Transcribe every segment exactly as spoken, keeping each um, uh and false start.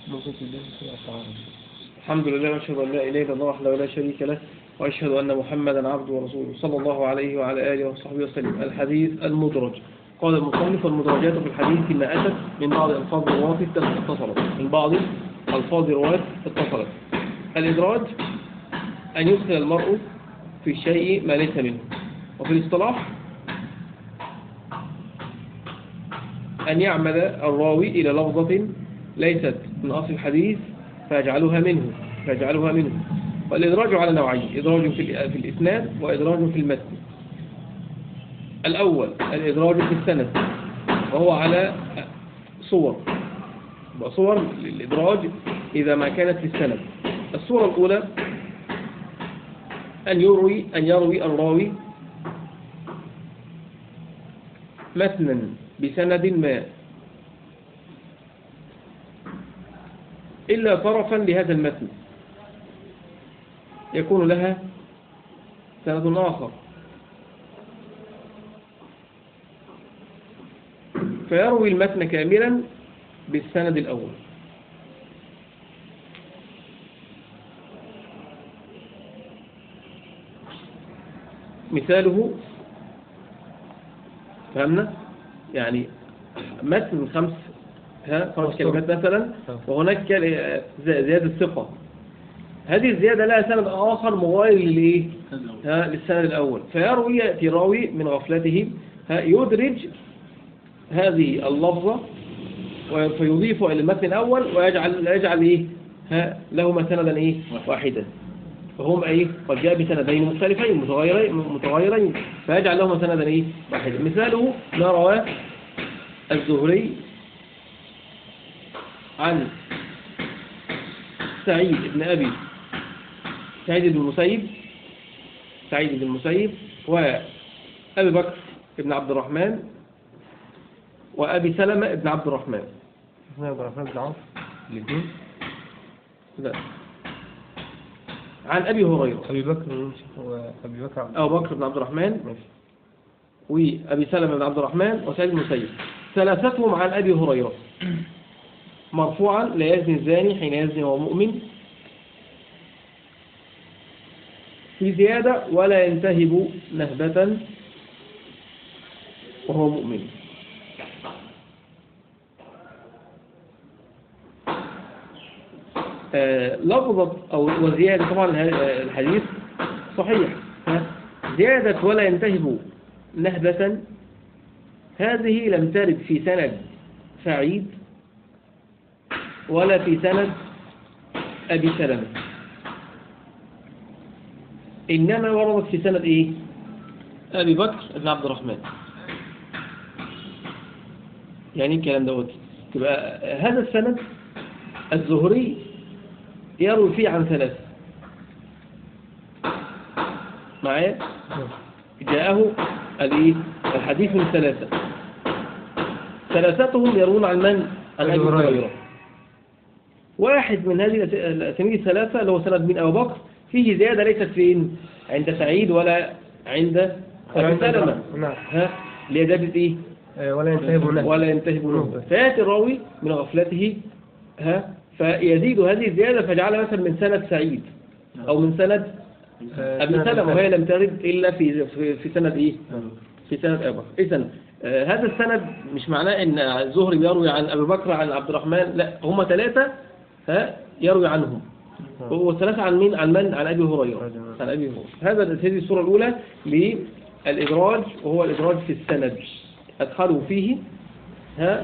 ممكن تديه في أسعار. الحمد لله وأشهد أن لا إله إلا الله وحده لا شريك له وأشهد أن محمدا عبده ورسوله صلى الله عليه وعلى آله وصحبه وسلم. الحديث المدرج. قال المصنف: المدرجات في الحديث ما أتت من بعض ألفاظ الرواة اتصلت من بعض ألفاظ الرواة اتصلت. الإدراج أن يدخل المرء في الشيء ما ليس منه. وفي الاصطلاح أن يعمد الراوي إلى لفظة ليست من أصل الحديث فيجعلها منه فيجعلها منه والإدراج على نوعين: إدراج في الإسناد وإدراج في المتن. الأول الإدراج في السند، وهو على صور صور للإدراج إذا ما كانت في السند. الصورة الأولى أن يروي أن يروي الراوي متنا بسند ما إلا طرفا لهذا المتن يكون لها سند آخر، فيروي المتن كاملا بالسند الأول. مثاله فهمنا؟ يعني متن خمس ها خمس كلمات مثلا، وهناك زيادة ثقة. هذه الزيادة لها سند آخر مغاير للإيه؟ ها للسند الأول، فيروي يأتي راوي من غفلته ها يدرج هذه اللفظة فيضيف إلى المتن الأول ويجعل يجعل إيه ها لهما سندا إيه واحدا، فهم إيه قد جاء بسندين مختلفين متغيرين متغيرين فيجعل لهما سندا إيه واحدا. مثاله ما رواه الزهري عن سعيد بن أبي سعيد بن المسيب سعيد بن المسيب وأبي بكر بن عبد الرحمن وأبي سلمة بن عبد الرحمن. عبد الرحمن بن عوف الاثنين؟ لا، عن أبي هريرة. أبي بكر وأبي بكر أبو بكر بن عبد الرحمن ماشي. وأبي سلمة بن عبد الرحمن وسعيد بن المسيب، ثلاثتهم عن أبي هريرة مرفوعا: لا يزني الزاني حين يزني وهو مؤمن، في زيادة: ولا ينتهب نهبة وهو مؤمن. آه لفظة أو وزيادة طبعا الحديث صحيح. زيادة ولا ينتهب نهبة هذه لم ترد في سند سعيد ولا في سند أبي سلمة، إنما وردت في سند إيه؟ أبي بكر بن عبد الرحمن. يعني الكلام دوت تبقى هذا السند الزهري يروي فيه عن ثلاثة معايا، جاءه الحديث من ثلاثة، ثلاثتهم يروون عن من؟ عن أبي هريرة. واحد من هذه الأسانيد الثلاثة اللي هو سند من أبو بكر فيه زيادة ليست فين عند سعيد ولا عند أبي سلمة، ها لزيادة إيه؟ ولا ينتهب نهبة ولا ينتهب نهبة. فيأتي الراوي من غفلته ها فيزيد هذه الزيادة فجعلها مثلا من سند سعيد أو من سند أبي سلمة، وهي لم ترد إلا في في سند إيه؟ في سند أبي بكر. إذن هذا السند مش معناه إن الزهري يروي عن أبي بكر عن عبد الرحمن، لا، هم ثلاثة ها يروي عنهم، وهو ثلاثة عن مين؟ عن من؟ عن أبي هريرة عن أبي هريرة. هذا هذه الصورة الأولى للإدراج، وهو الإدراج في السند. أدخلوا فيه ها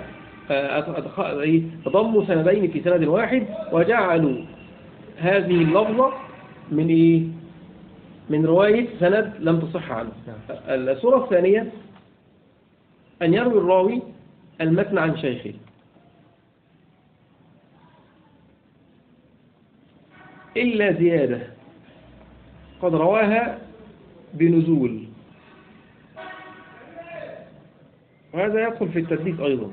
ضموا سندين في سند واحد وجعلوا هذه اللفظة من إيه؟ من رواية سند لم تصح عنه. الصورة الثانية أن يروي الراوي المتن عن شيخه إلا زيادة قد رواها بنزول، وهذا يدخل في التدليس أيضا،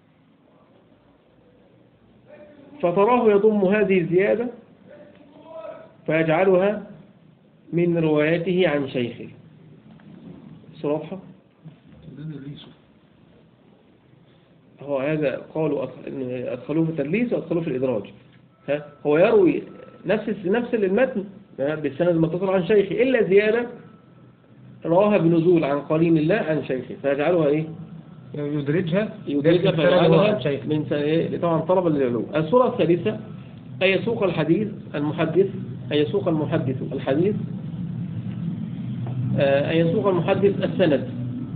فتراه يضم هذه الزيادة فيجعلها من روايته عن شيخه. صراحة هو هذا قالوا أدخ- إن أدخلوه في التدليس وأدخلوه في الإدراج. ها هو يروي نفس نفس المتن بالسند المتصل عن شيخه إلا زيادة رواها بنزول عن قرين الله عن شيخه فيجعلها إيه؟ يدرجها يدرجها في السند هو فيجعلها عن شيخ. من س- إيه؟ طبعا طلبا للعلو. الصورة الثالثة أن يسوق الحديث المحدث أن يسوق المحدث الحديث آه، أن يسوق المحدث السند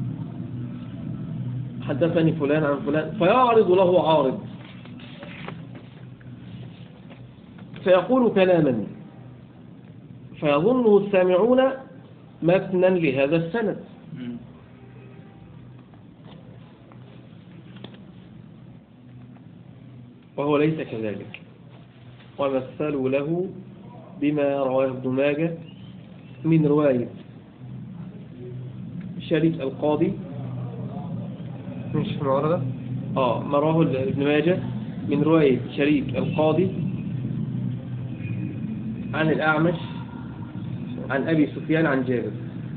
حدثني فلان عن فلان فيعرض له عارض فيقول كلاما فيظنه السامعون متنا لهذا السند وهو ليس كذلك. ومثلوا له بما رواه ابن ماجه من رواية شريك القاضي مش معارضة. اه ما رواه ابن ماجه من رواية شريك القاضي عن الأعمش عن أبي سفيان عن جابر.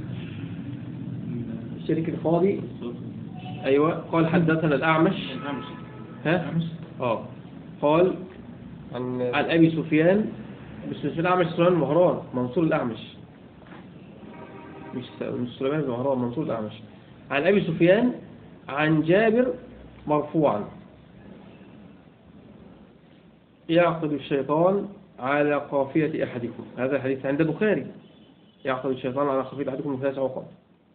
شريك القاضي أيوة قال حدثنا الأعمش ها اه قال عن عن أبي سفيان مش مش الأعمش سليمان بن مهران منصور الأعمش مش مش سليمان بن مهران منصور الأعمش عن أبي سفيان عن جابر مرفوعا يعقد الشيطان على قافية أحدكم. هذا الحديث عند البخاري. يعقد الشيطان على قافية أحدكم من ثلاث عقد.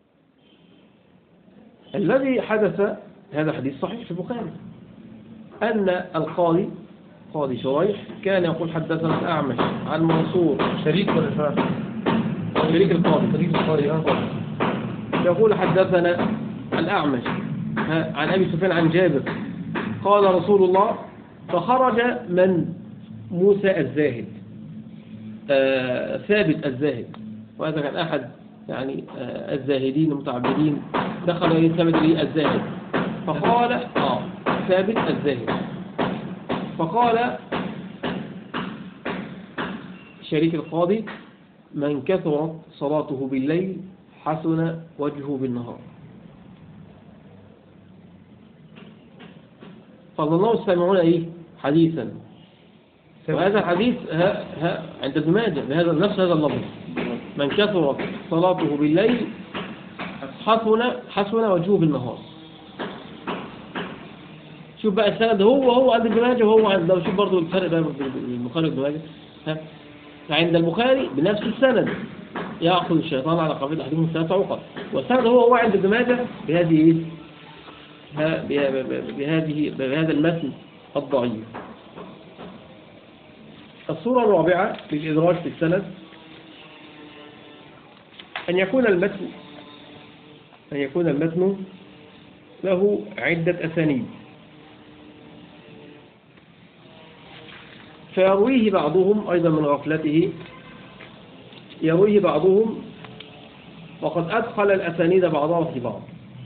الذي حدث هذا حديث صحيح في البخاري أن القاضي قاضي شريح كان يقول حدثنا الأعمش عن منصور شريك ولا شريك؟ شريك القاضي شريك القاضي اه. يقول حدثنا الأعمش عن أبي سفيان عن جابر قال رسول الله فخرج من موسى الزاهد آه ثابت الزاهد وهذا كان أحد يعني آه الزاهدين المتعبدين دخل إليه ثابت الزاهد فقال آه ثابت الزاهد فقال شريك القاضي من كثرت صلاته بالليل حسن وجهه بالنهار. فظنوا السامعون ايه حديثا وهذا الحديث ها ها عند ابن ماجه بهذا نفس هذا اللفظ من كثرت صلاته بالليل حسن حسن وجهه بالنهار. شوف بقى السند هو هو عند ابن ماجه وهو عند شوف برضه الفرق بين البخاري وابن ماجه ها فعند البخاري بنفس السند يأخذ الشيطان على قافية أحدهم ثلاث عقد والسند هو هو عند ابن ماجه بهذه ايه بهذه بهذا المتن الضعيف. الصورة الرابعة للإدراج في السند أن يكون المتن أن يكون المتن له عدة أسانيد فيرويه بعضهم أيضا من غفلته يرويه بعضهم وقد أدخل الأسانيد بعضها في بعض.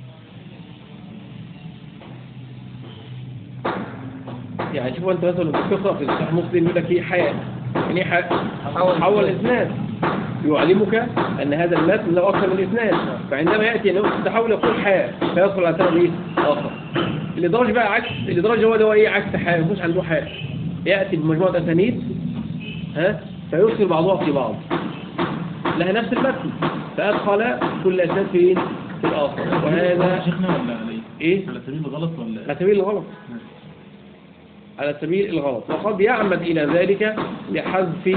يعني شوفوا أنت مثلا بتقرأ في صحيح مسلم يقول لك إيه حاء يعني حاء حول الإسناد يعلمك أن هذا المتن له أكثر من إسناد فعندما يأتي أنه تحول يقول حاء فيدخل على سند إيه آخر. الإدراج بقى عكس الإدراج هو ده إيه عكس حاء مش عنده حاء يأتي بمجموعة أسانيد ها فيدخل بعضها في بعض لها نفس المتن فأدخل كل أسناد فين في الآخر. وهذا شيخنا ولا على إيه على سبيل الغلط ولا على سبيل الغلط على سبيل الغلط وقد يعمد إلى ذلك لحذف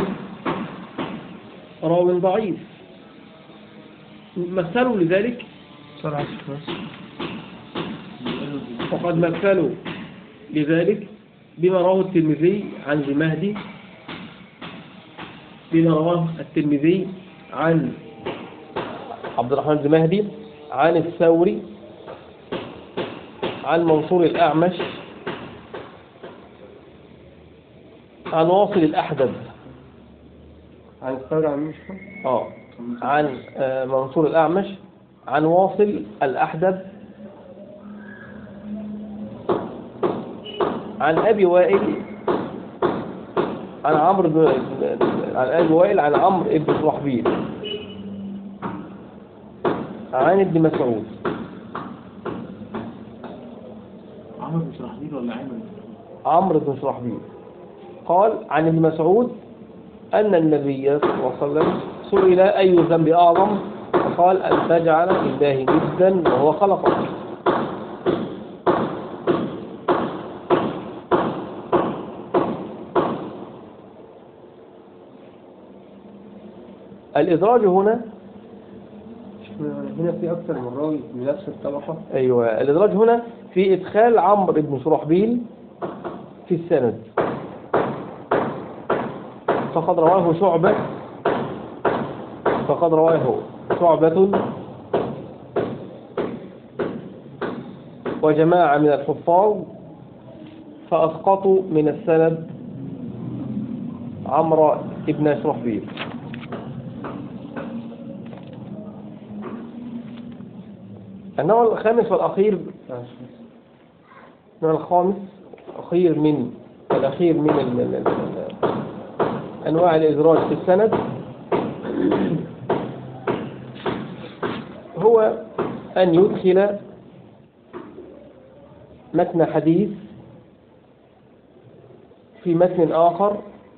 راو ضعيف. مثلوا لذلك وقد مثلوا لذلك بما رواه الترمذي عن ذي مهدي بما رواه الترمذي عن عبد الرحمن بن مهدي عن الثوري عن منصور الأعمش عن واصل الأحدب عن الثوري عن مش اه عن آه منصور الأعمش عن واصل الأحدب عن أبي وائل عن عمرو بن عن أبي وائل عن عمرو بن شرحبيل عن ابن مسعود. عمرو بن شرحبيل ولا عامر؟ عمرو بن شرحبيل قال عن ابن مسعود أن النبي صلى الله عليه وسلم سئل أي ذنب أعظم، فقال أن تجعل لله ندا وهو خلقك. الإدراج هنا هنا في أكثر من راوي بنفس الطبقة. أيوة، الإدراج هنا في إدخال عمرو بن شرحبيل في السند، فقد رواه شعبة فقد رواه شعبة وجماعة من الحفاظ فأسقطوا من السند عمرو بن شرحبيل. النوع الخامس والأخير النوع الخامس أخير من الأخير من ال ال ال أنواع الإدراج في السند هو أن يدخل متن حديث في متن آخر،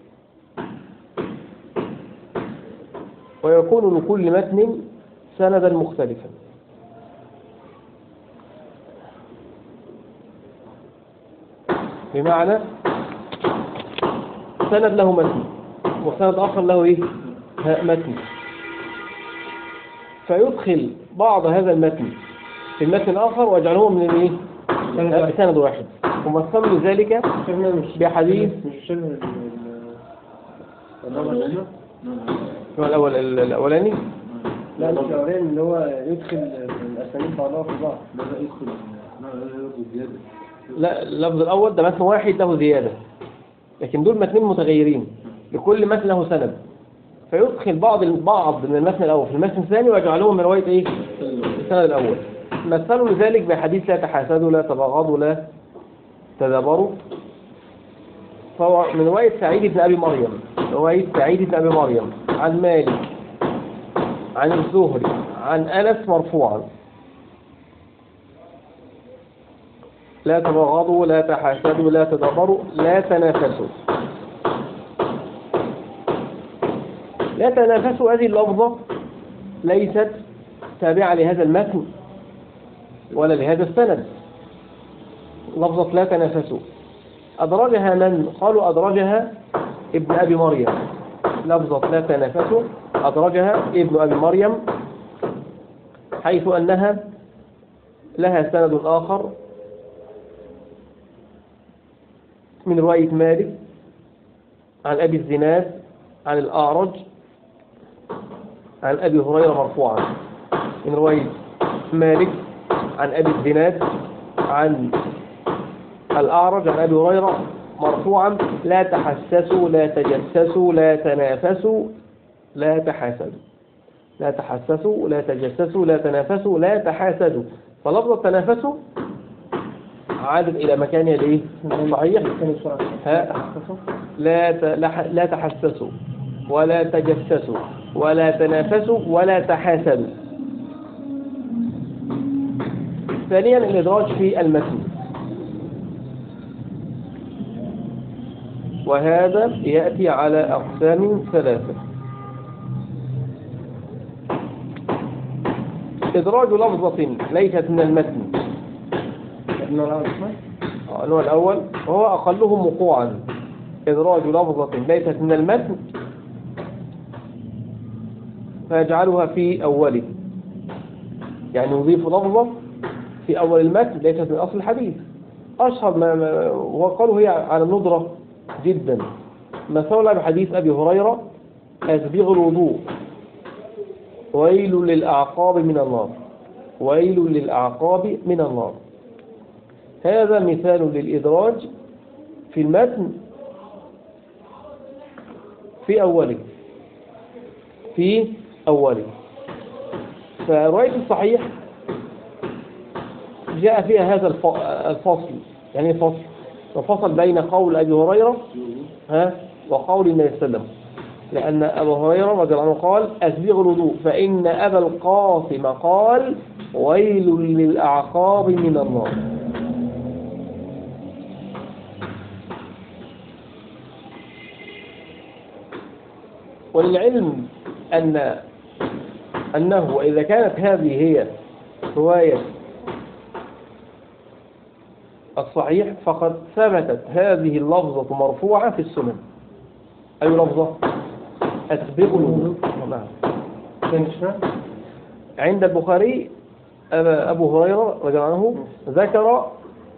ويكون لكل متن سندا مختلفا. بمعنى سند له متن وسند آخر له إيه؟ متن، فيدخل بعض هذا المتن في المتن الآخر ويجعله من الإيه؟ سند واحد، ومثل ذلك بحديث مش شبه الأول الأولاني لا مش الأولاني اللي هو يدخل الأسانيد بعضها في بعض. لا لا يدخل لا لا يدخل زيادة. لا، اللفظ الأول ده متن واحد له زيادة، لكن دول متنين متغيرين لكل متن له سند، فيدخل بعض بعض من المتن الأول في المتن الثاني ويجعلهم من رواية إيه؟ السند الأول. مثلوا لذلك بحديث لا تحاسدوا لا تباغضوا لا تدابروا، فهو من رواية سعيد بن أبي مريم رواية سعيد بن أبي مريم عن مالك عن الزهري عن أنس مرفوعا: لا تباغضوا لا تحاسدوا لا تدابروا لا تنافسوا. لا تنافسوا هذه اللفظة ليست تابعة لهذا المتن ولا لهذا السند. لفظة لا تنافسوا أدرجها من؟ قالوا أدرجها ابن أبي مريم. لفظة لا تنافسوا أدرجها ابن أبي مريم، حيث أنها لها سند آخر من رواية مالك عن أبي الزناد عن الأعرج عن أبي هريرة مرفوعا. من رواية مالك عن أبي الزناد عن الأعرج عن أبي هريرة مرفوعا: لا تحسسوا لا تجسسوا لا تنافسوا لا تحاسدوا. لا تحسسوا لا تجسسوا لا تنافسوا لا تحاسدوا. فلفظة تنافسوا عادت إلى مكانها الإيه؟ صحيح؟ لا لا تحسسوا ولا تجسسوا ولا تنافسوا ولا تحاسدوا. ثانيا الإدراج في المتن، وهذا يأتي على أقسام ثلاثة: إدراج لفظة ليست من المتن، النوع الأول وهو أقلهم وقوعا: إدراج لفظة ليست من المتن فيجعلها في أوله، يعني يضيف لفظة في أول المتن ليست من أصل الحديث. أشهر ما وقالوا هي على الندرة جدا، مثلا بحديث أبي هريرة: أسبغ الوضوء ويل للأعقاب من النار، ويل للأعقاب من النار. هذا مثال للإدراج في المتن في أوله في أوله. فرواية الصحيح جاء فيها هذا الفصل، يعني فصل وفصل بين قول أبي هريرة ها وقول النبي صلى الله عليه وسلم، لأن أبا هريرة رضي الله عنه قال: أسبغ الوضوء، فإن أبا القاسم قال: ويل للأعقاب من النار. وللعلم أن أنه وإذا كانت هذه هي رواية الصحيح فقد ثبتت هذه اللفظة مرفوعة في السنن. أي لفظة؟ أسبغوا الوضوء. عند البخاري أبو هريرة رضي الله عنه ذكر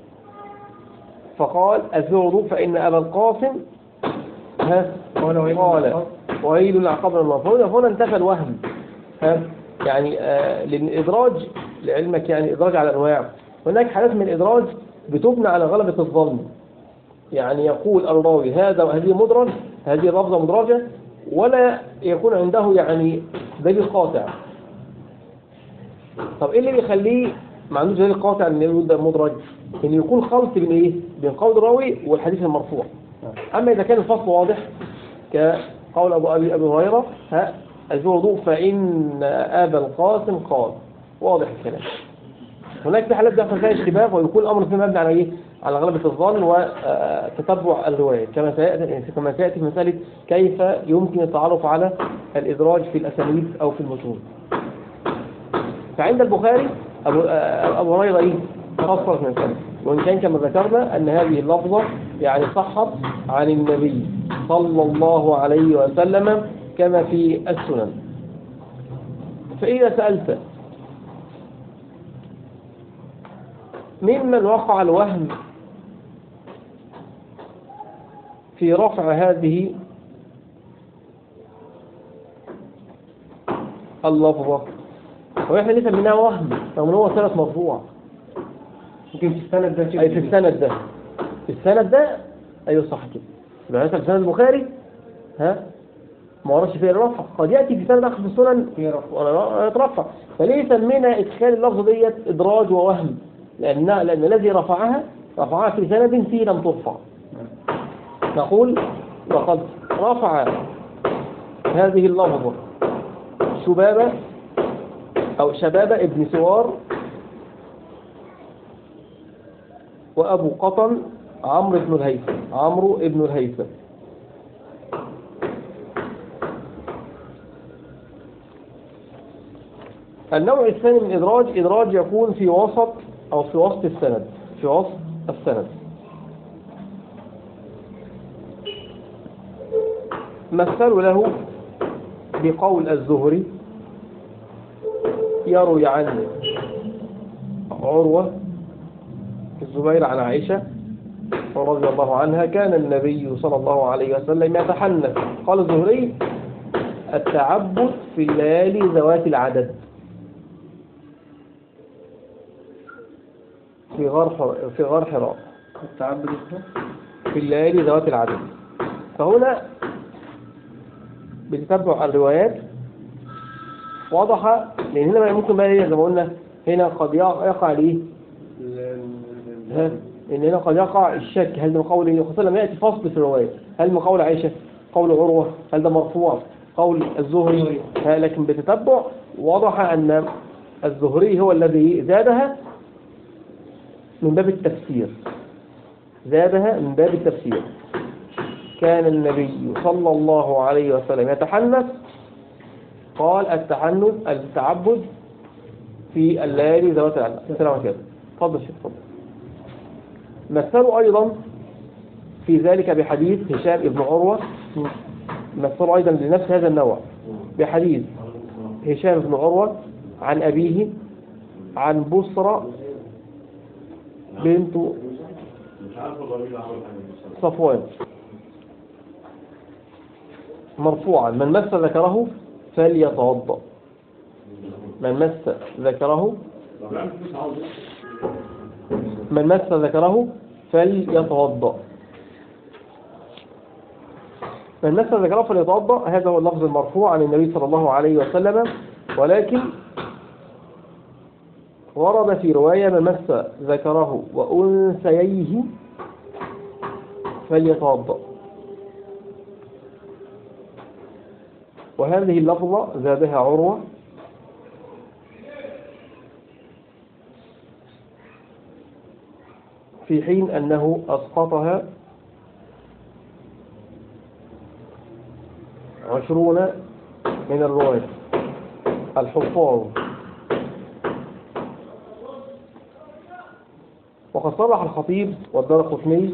فقال أسبغوا الوضوء فإن أبا القاسم ها قال ويل العقاب من الله. هنا انتفى الوهم ها يعني آه للإدراج لعلمك يعني إدراج على أنواع. هناك حالات من الإدراج بتبنى على غلبة الظن، يعني يقول الراوي هذا وهذه مدرج، هذه لفظة مدرجة، ولا يكون عنده يعني دليل قاطع. طب ايه اللي بيخليه ما عندوش دليل قاطع ان يقول ده مدرج؟ ان يكون خلط بين ايه؟ بين قول الراوي والحديث المرفوع. اما اذا كان الفصل واضح كقول ابو ابي ابي هريره ها الوضوء فان ابا القاسم قال، واضح الكلام. هناك في حالات بيحصل فيها اشتباه ويكون الامر فيه مبني على ايه؟ على غلبة الظن وتتبع الروايات، كما سياتي كما سياتي في مساله كيف يمكن التعرف على الادراج في الاسانيد او في المتون. فعند البخاري ابو ابو هريره ايه؟ تفصلت من كلام، وان كان كما ذكرنا ان هذه اللفظه يعني صحت عن النبي صلى الله عليه وسلم كما في السنن. فاذا سالت ممن وقع الوهم في رفع هذه اللفظة، وإحنا لسه منها وهم فمن هو سند مرفوع يمكن في السند ده أي في السند ده في السند ده أيوه صح كده. يبقى مثلا في سند البخاري ها ما وردش فيه الرفع، قد يأتي في سند آخر في السنن ولا يترفع، فليه سمينا إدخال اللفظ ديت إدراج ووهم؟ لأن لأن الذي رفعها رفعها في سند فيه لم ترفع. نقول وقد رفع هذه اللفظة شبابة أو شبابة ابن سوار وأبو قطن عمرو بن الهيثم عمرو بن الهيثم. النوع الثاني من إدراج إدراج يكون في وسط أو في وسط السند في وسط السند. مثلوا له بقول الزهري يروي عن عروة الزبير عن عائشة رضي الله عنها كان النبي صلى الله عليه وسلم يتحنث. قال الزهري التعبد في الليالي ذوات العدد في غار في غار حراء. التعبد في الليالي ذوات العدد. فهنا بتتبع الروايات واضحة، لأن هنا ممكن بقى هي زي ما قلنا هنا قد يقع ليه إن هنا قد يقع الشك هل ده قول النبي صلى الله عليه وسلم يأتي فصل في الرواية، هل من قول عائشة قول عروة هل ده مرفوع قول الزهري، لكن بتتبع واضح أن الزهري هو الذي زادها من باب التفسير زادها من باب التفسير. كان النبي صلى الله عليه وسلم يتحنث قال التحنث التعبد في الليالي ذوات العدد. السلام عليكم. تفضل شيخ تفضل. مثلوا أيضا في ذلك بحديث هشام ابن عروة، مثلوا أيضا لنفس هذا النوع بحديث هشام بن عروة عن أبيه عن بصرة بنت صفوان مرفوعا من مس ذكره فليتوضأ. من مس ذكره من مس ذكره فليتوضأ. من مس ذكره فليتوضأ هذا هو اللفظ المرفوع عن النبي صلى الله عليه وسلم، ولكن ورد في رواية من مس ذكره وأنثييه فليتوضأ، وهذه اللفظة زادها عروة في حين أنه أسقطها عشرون من الرواة الحفاظ. وقد صرح الخطيب والدارقطني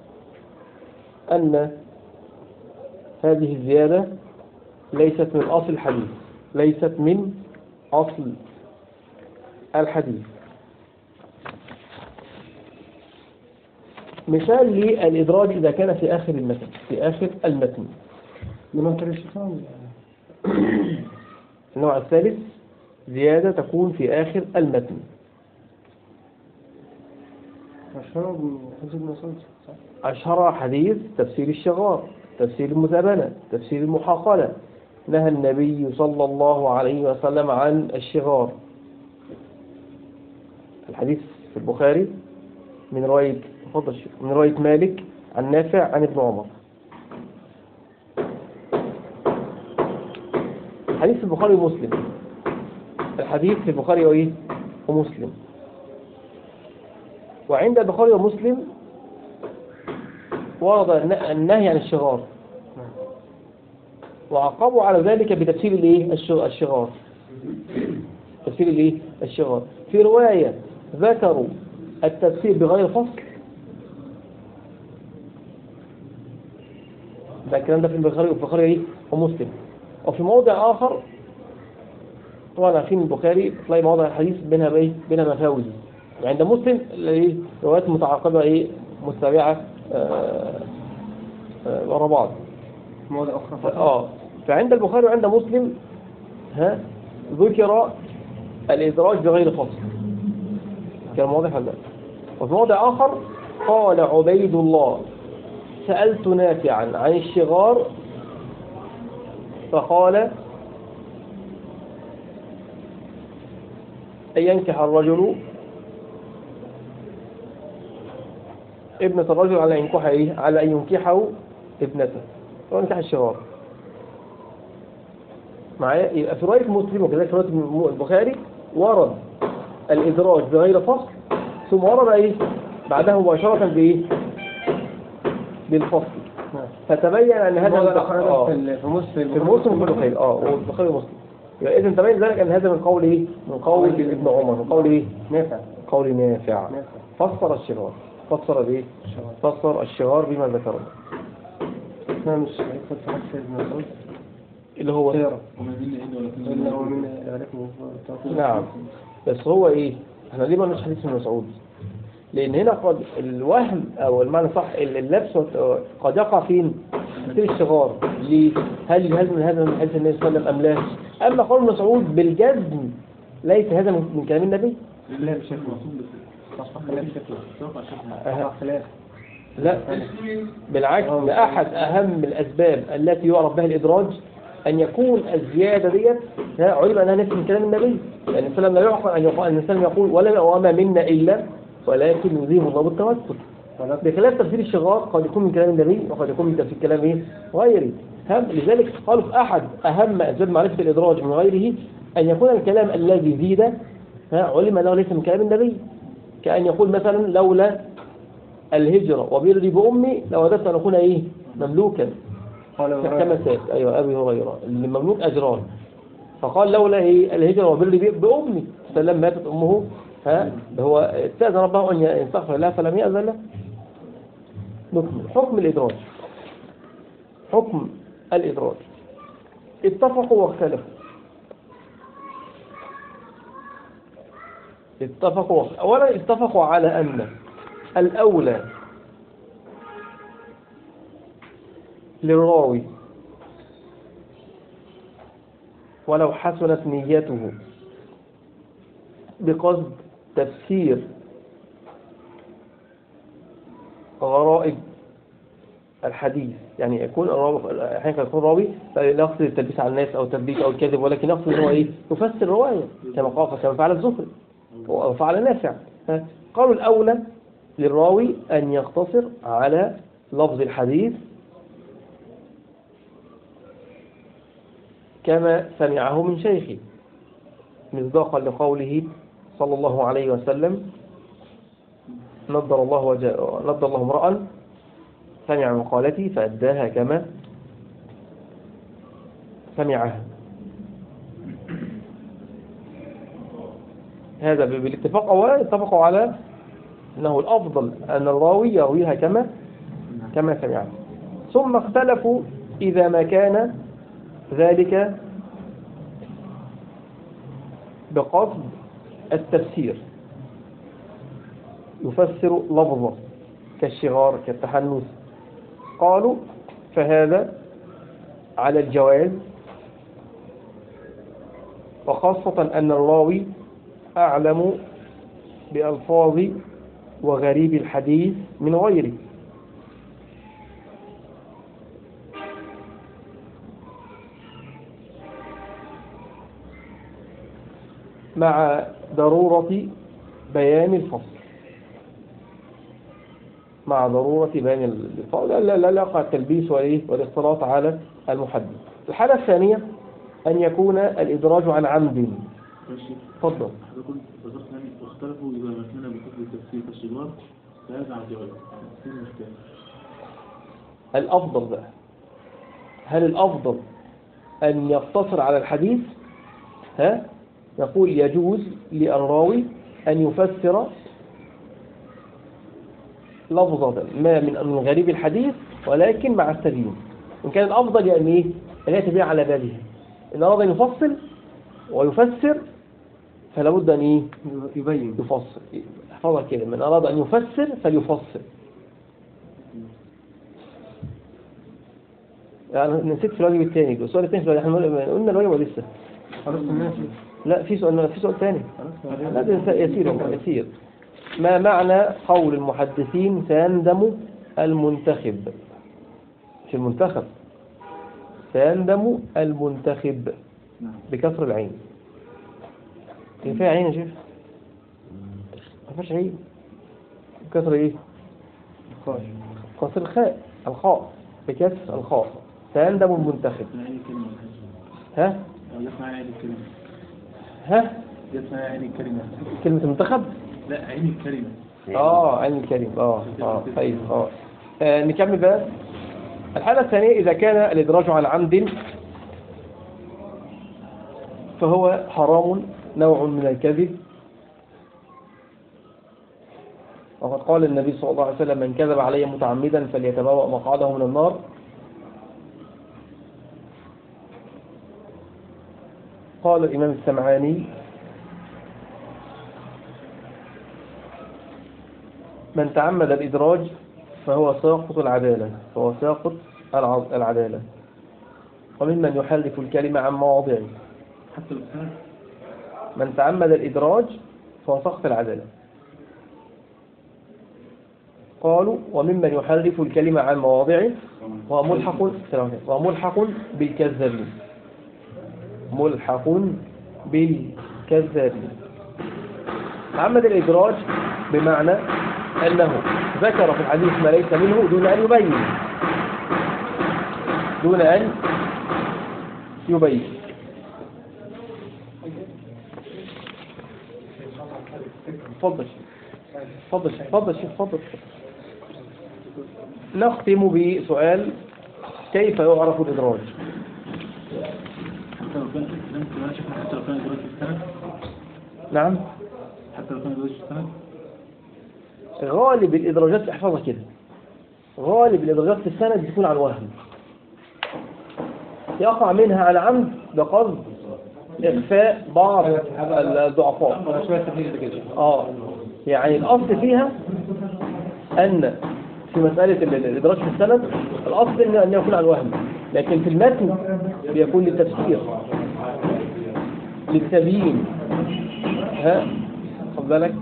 أن هذه الزيادة ليست من أصل الحديث، ليست من أصل الحديث. مثال للإدراج إذا كان في آخر المتن، في آخر المتن. من طريق الشيطان. النوع الثالث زيادة تكون في آخر المتن. أشهر من حديث ابن مسعود صح؟ أشهر حديث تفسير الشغار، تفسير المزابنة، تفسير المحاقلة. نهى النبي صلى الله عليه وسلم عن الشغار. الحديث في البخاري من رواية من رواية مالك عن نافع عن ابن عمر. الحديث في البخاري ومسلم. الحديث في البخاري وإيه؟ ومسلم. وعند البخاري ومسلم ورد النهي عن الشغار، وعقبوا على ذلك بتفسير الايه الشغار، تفسير الايه الشغار. في رواية ذكروا التفسير بغير فصل، ده الكلام ده في البخاري وفي البخاري ايه ومسلم. وفي موضع آخر طبعا عارفين البخاري تلاقي موضع الحديث بينها بايه بينها مفاوز، وعند مسلم ايه روايات متعاقبة ايه متابعة ورا بعض. موضع أخرى اه فعند البخاري وعند مسلم ها ذكر الإدراج بغير فصل، كان واضح هذا. وفي موضع آخر قال عبيد الله سألت نافعا عن الشغار فقال أن ينكح الرجل ابنة الرجل على أن ينكح إيه؟ على أن ينكحه ابنته وينكح الشغار. معايا؟ يبقى في رواية مسلم وكذلك في رواية البخاري ورد الإدراج بغير فصل، ثم ورد إيه بعده مباشرة بإيه بالفصل. فتبين أن هذا آه. في مسلم في مسلم وفي البخاري اه والبخاري ومسلم. يبقى إذن تبين ذلك أن هذا من قول إيه من قول ابن عمر، من قول إيه نافع، قول نافع. فسر الشغار، فسر بإيه فسر الشغار بما ذكره. لا مش هيكون في حديث ابن مسعود اللي هو سيرة ولا هو من عليكم. نعم. بس هو ايه احنا ليه ما نقولش حديث ابن مسعود؟ لان هنا قد الوهم او المعنى صح اللبس قد يقع فين في الشغار. ليه؟ هل هل من هذا من حديث النبي صلى الله عليه وسلم ام لا؟ اما قول ابن مسعود بالجزم ليس هذا من كلام النبي. لا بشكل خلاف شكله خلاف لا بالعكس، ده أحد أهم الأسباب التي يعرف بها الإدراج أن يكون الزيادة ديت علم أنها نفس من كلام النبي. لأن السلام لا يعقل أن يقول أن السلام يقول ولا وما منا إلا ولكن يذيب الله بالتوسل. بخلاف تفسير الشغار قد يكون من كلام النبي وقد يكون من تفسير كلام إيه غيره. لذلك قالوا في أحد أهم أسباب معرفة الإدراج من غيره أن يكون الكلام الذي زيد علم أنه ليس من كلام النبي. كأن يقول مثلا لولا الهجرة وبري بأمي لوددت أن أكون إيه مملوكا كما سات. أيوة أبي هريرة المملوك أجران، فقال لولا إيه الهجرة وبري بأمي فلما ماتت أمه ها هو استأذن ربه أن يستغفر لها فلم يأذن له. نكمل حكم الإدراج. حكم الإدراج اتفقوا واختلفوا. اتفقوا أولا اتفقوا على أن الأولى للراوي ولو حسنت نيته بقصد تفسير غرائب الحديث، يعني يكون الراوي احيانا يكون راوي لا يقصد التلبيس على الناس او التدليس او الكذب، ولكن يقصد ان هو ايه يفسر روايه كما قال كما فعل الزهري وفعل نافع. قالوا الاولى للراوي ان يقتصر على لفظ الحديث كما سمعه من شيخه، مصداقا لقوله صلى الله عليه وسلم نضر الله وجه نضر الله امرأ سمع مقالتي فأداها كما سمعها. هذا بالاتفاق. أولا اتفقوا على أنه الأفضل أن الراوي يرويها كما كما سمعها، ثم اختلفوا إذا ما كان ذلك بقصد التفسير، يفسر لفظه كالشغار كالتحنث، قالوا فهذا على الجواز، وخاصة أن الراوي أعلم بألفاظ وغريب الحديث من غيره. مع ضرورة بيان الفصل مع ضرورة بيان الفصل لا لا لا يقع التلبيس والاختلاط على المحدث. الحالة الثانية أن يكون الإدراج عن عمد. تفضل. واختلفوا إذا ما كان بحكم التفسير كالشغار فهذا على الجواز. الأفضل بقى، هل الأفضل أن يقتصر على الحديث؟ ها يقول يجوز للراوي أن يفسر لفظة ما من غريب الحديث ولكن مع التبيين. إن كان الأفضل يعني إيه؟ أن يتبع على باله. إن أراد أن يفصل ويفسر فلا بد أن إيه؟ يبين يفصل. احفظها كده، من أراد أن يفسر فليفصل. يعني نسيت في الواجب الثاني، السؤال الثاني في الواجب احنا قلنا الواجب ولسه لا في سؤال في سؤال ثاني لا ده يسير يسير. ما معنى قول المحدثين سيندم المنتخب؟ مش المنتخب، سيندم المنتخب بكسر العين. كيف فيها عين يا شيخ؟ ما فيهاش عين. بكسر ايه؟ كسر الخاء، الخاء بكسر الخاء. سيندم المنتخب. ها؟ يسمع عين الكلمة. ها؟ يسمع عين الكلمة. كلمة المنتخب؟ لا عين الكلمة. اه عين الكلمة. اه اه طيب اه آه، نكمل بقى. الحالة الثانية إذا كان الإدراج على عمد فهو حرام، نوع من الكذب. وقد قال النبي صلى الله عليه وسلم من كذب علي متعمدا فليتبوأ مقعده من النار. قال الإمام السمعاني من تعمد الإدراج فهو ساقط العدالة فهو ساقط العدالة. وممن يحرف الكلمة عن مواضعه. حتى الإنسان من تعمد الإدراج فهو ساقط العدالة. قالوا وممن يحرف الكلمة عن مواضعه وملحق وملحق بالكذابين. ملحق بالكذابين. تعمد الإدراج بمعنى أنه ذكر في الحديث ما ليس منه دون أن يبين دون أن يبين تفضل تفضل تفضل تفضل. نختم بسؤال كيف يعرف الإدراج؟ حتى لو كان حتى لو كان إدراج في السند. نعم حتى لو كان إدراج في السند. غالب الإدراجات احفظها كده، غالب الإدراجات في السند بتكون عن وهم، يقع منها على عمد بقصد إخفاء بعض الضعفاء. اه يعني الأصل فيها أن في مسألة الإدراج في السند الأصل أن يكون عن وهم، لكن في المتن بيكون للتفسير للتبيين. ها خد بالك.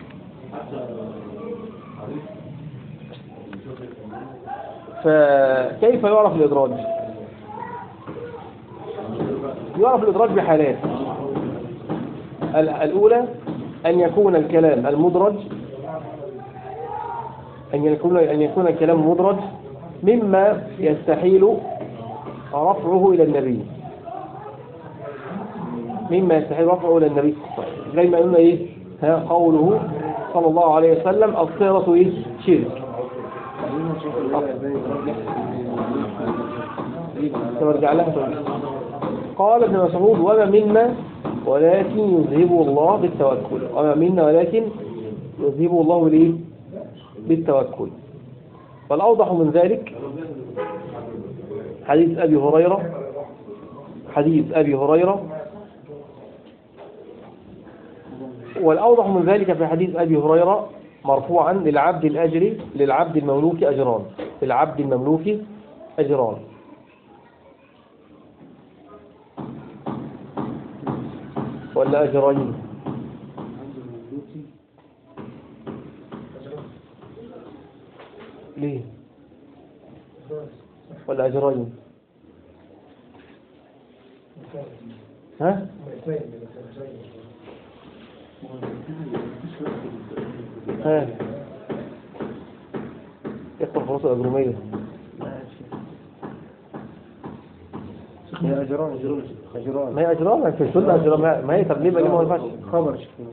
فكيف يعرف الإدراج؟ يعرف الإدراج بحالات. الأولى أن يكون الكلام المدرج أن يكون أن يكون الكلام المدرج مما يستحيل رفعه إلى النبي مما يستحيل رفعه إلى النبي زي ما قلنا إيه ها قوله صلى الله عليه وسلم الصيرة إيه شرك. ترجع لها قال ابن مسعود وما منا ولكن يذهبه الله بالتوكل وما منا ولكن يذهبه الله ليه بالتوكل. فالأوضح من ذلك حديث أبي هريرة حديث أبي هريرة والأوضح من ذلك في حديث أبي هريرة مرفوعا للعبد الأجري للعبد المملوك أجران للعبد المملوك أجران ولا أجرين ليه ولا أجرين ها ها يقرأ خلاص الأجرومية هي أجران أجران ما هي أجرام في السنة أجرام ما هي تبليغ ما ينفعش خبر شكله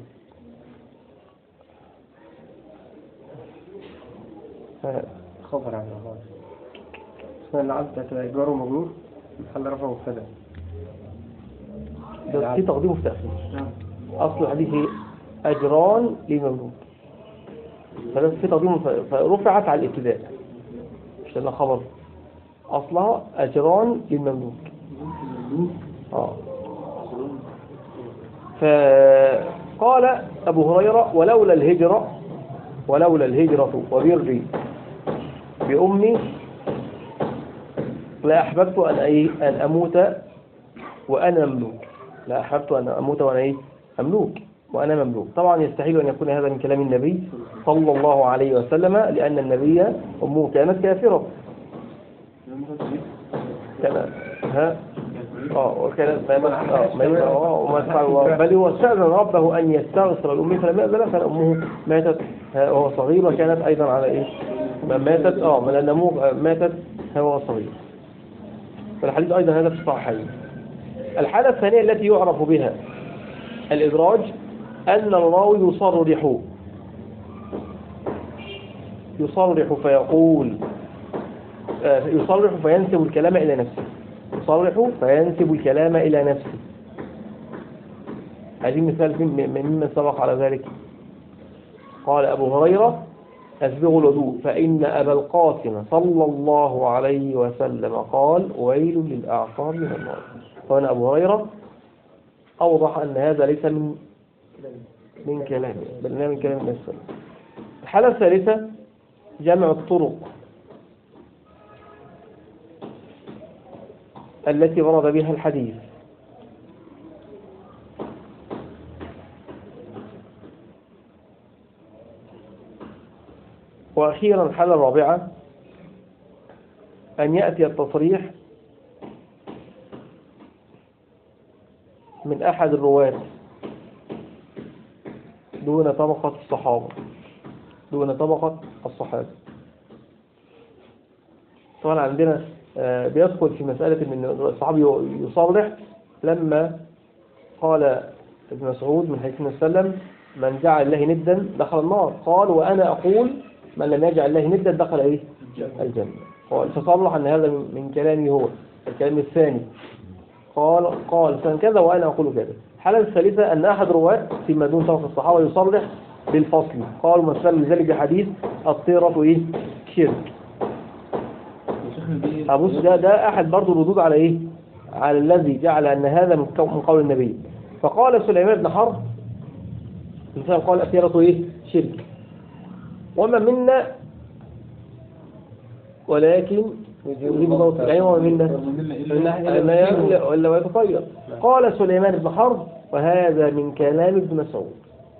خبر عن الله اسمها العبد هتبقى إيجار ومجرور محل رفع مبتدأ ده في تقديم وفي تأخير أصل الحديث هي أجران للمملوك فده في تقديم فرفعت على الابتداء مش لأنها خبر أصلها أجران للمملوك آه. فقال أبو هريرة ولولا الهجرة ولولا الهجرة وبري بأمي لا أحببت أن, أي أن أموت وأنا مملوك لا أحببت أن أموت وأنا إيه أملوك وأنا مملوك. طبعا يستحيل أن يكون هذا من كلام النبي صلى الله عليه وسلم لأن النبي أمه كانت كافرة كان ها اه وكانت اه بل هو استأذن ربه أن يستغفر لأمه فلم يأذن كان أمه ماتت وهو صغير وكانت أيضا على إيه ماتت اه لأن أمه ماتت وهو صغير. فالحديث أيضا هذا في الصحيحين. الحالة الثانية التي يعرف بها الإدراج أن الراوي يصرح يصرح فيقول يصرح فينسب الكلام إلى نفسه يصرح فينسب الكلام إلى نفسه. هذه مثال ممن سبق على ذلك. قال أبو هريرة أسبغوا الوضوء فإن أبا القاسم صلى الله عليه وسلم قال ويل للأعقاب من النار. فأنا أبو هريرة أوضح أن هذا ليس من من كلامه بل من كلام الناس. الحالة الثالثة جمع الطرق التي ورد بها الحديث. وأخيرا الحالة الرابعة أن يأتي التصريح من أحد الرواة دون طبقة الصحابة دون طبقة الصحابة. طبعا عندنا بيدخل في مسألة أن الصحابي يصرح لما قال ابن مسعود من حديث النبي صلى الله عليه وسلم من جعل الله ندا دخل النار قال وأنا أقول من لم يجعل الله ندا دخل إيه الجنة. قال فصرح أن هذا من كلامي هو الكلام الثاني قال قال فكذا وأنا أقول كذا. الحالة الثالثة أن أحد رواة فيما دون طبقة الصحابة يصرح بالفصل قال مثل لذلك بحديث الطيرة إيه شرك. أبص ده ده أحد برضو الردود على إيه على الذي جعل أن هذا من قول النبي. فقال سليمان بن حرب مثال قال الطيرة إيه شرك وما منا ولكن يجيب الله تعالى وما منا ولا يتطير. قال سليمان بن حرب وهذا من كلام ابن مسعود.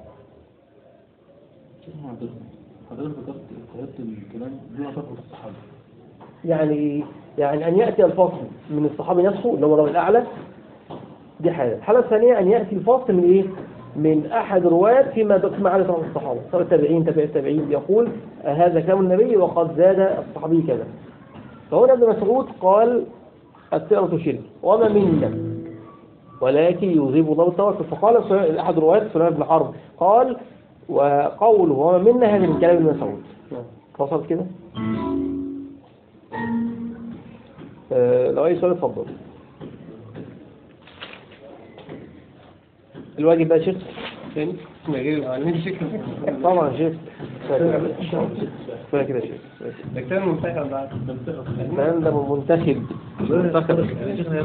حضرتك ذكرت الكلام دون طبقة الصحابة يعني يعني أن يأتي الفصل من الصحابي نفسه اللي هو الراوي الأعلى دي حالة. الحالة الثانية أن يأتي الفصل من إيه من أحد رواة فيما فيما على طبقة الصحابة سواء التابعين تابع التابعين يقول هذا كلام النبي وقد زاد الصحابي كذا. فهنا ابن مسعود قال الطيرة شرك وما منا ولكن يذهب الله التوكل. فقال أحد رواة سليمان بن حرب قال وقوله وما منا هذا من كلام ابن مسعود. وصلت كده؟ أه لو أي سؤال اتفضل. الواجب بقى شيخ تاني من غير العلمين شكل طبعا شيخ كده كده شيخ ده كان منتخب بعد الكلام ده منتخب منتخب